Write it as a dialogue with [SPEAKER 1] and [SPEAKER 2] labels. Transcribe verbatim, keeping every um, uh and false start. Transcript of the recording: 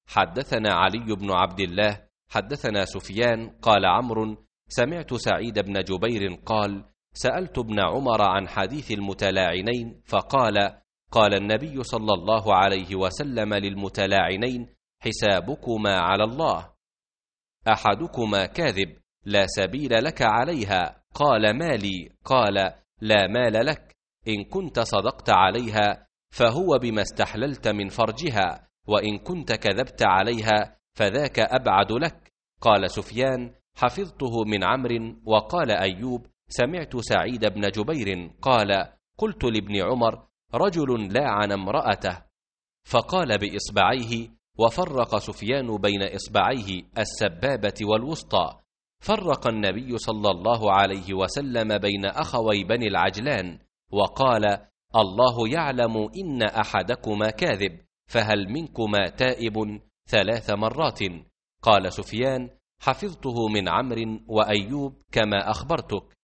[SPEAKER 1] حدثنا علي بن عبد الله حدثنا سفيان قال عمرو سمعت سعيد بن جبير قال سألت ابن عمر عن حديث المتلاعنين فقال قال النبي صلى الله عليه وسلم للمتلاعنين حسابكما على الله، أحدكما كاذب لا سبيل لك عليها، قال ما لي؟ قال لا مال لك، إن كنت صدقت عليها فهو بما استحللت من فرجها، وإن كنت كذبت عليها فذاك أبعد لك. قال سفيان حفظته من عمرو. وقال أيوب سمعت سعيد بن جبير قال قلت لابن عمر رجل لاعن امرأته فقال بإصبعيه، وفرق سفيان بين إصبعيه السبابة والوسطى. فرق النبي صلى الله عليه وسلم بين أخوي بني العجلان وقال الله يعلم إن أحدكما كاذب، فهل منكما تائب؟ ثلاث مرات. قال سفيان حفظته من عمرو وأيوب كما أخبرتك.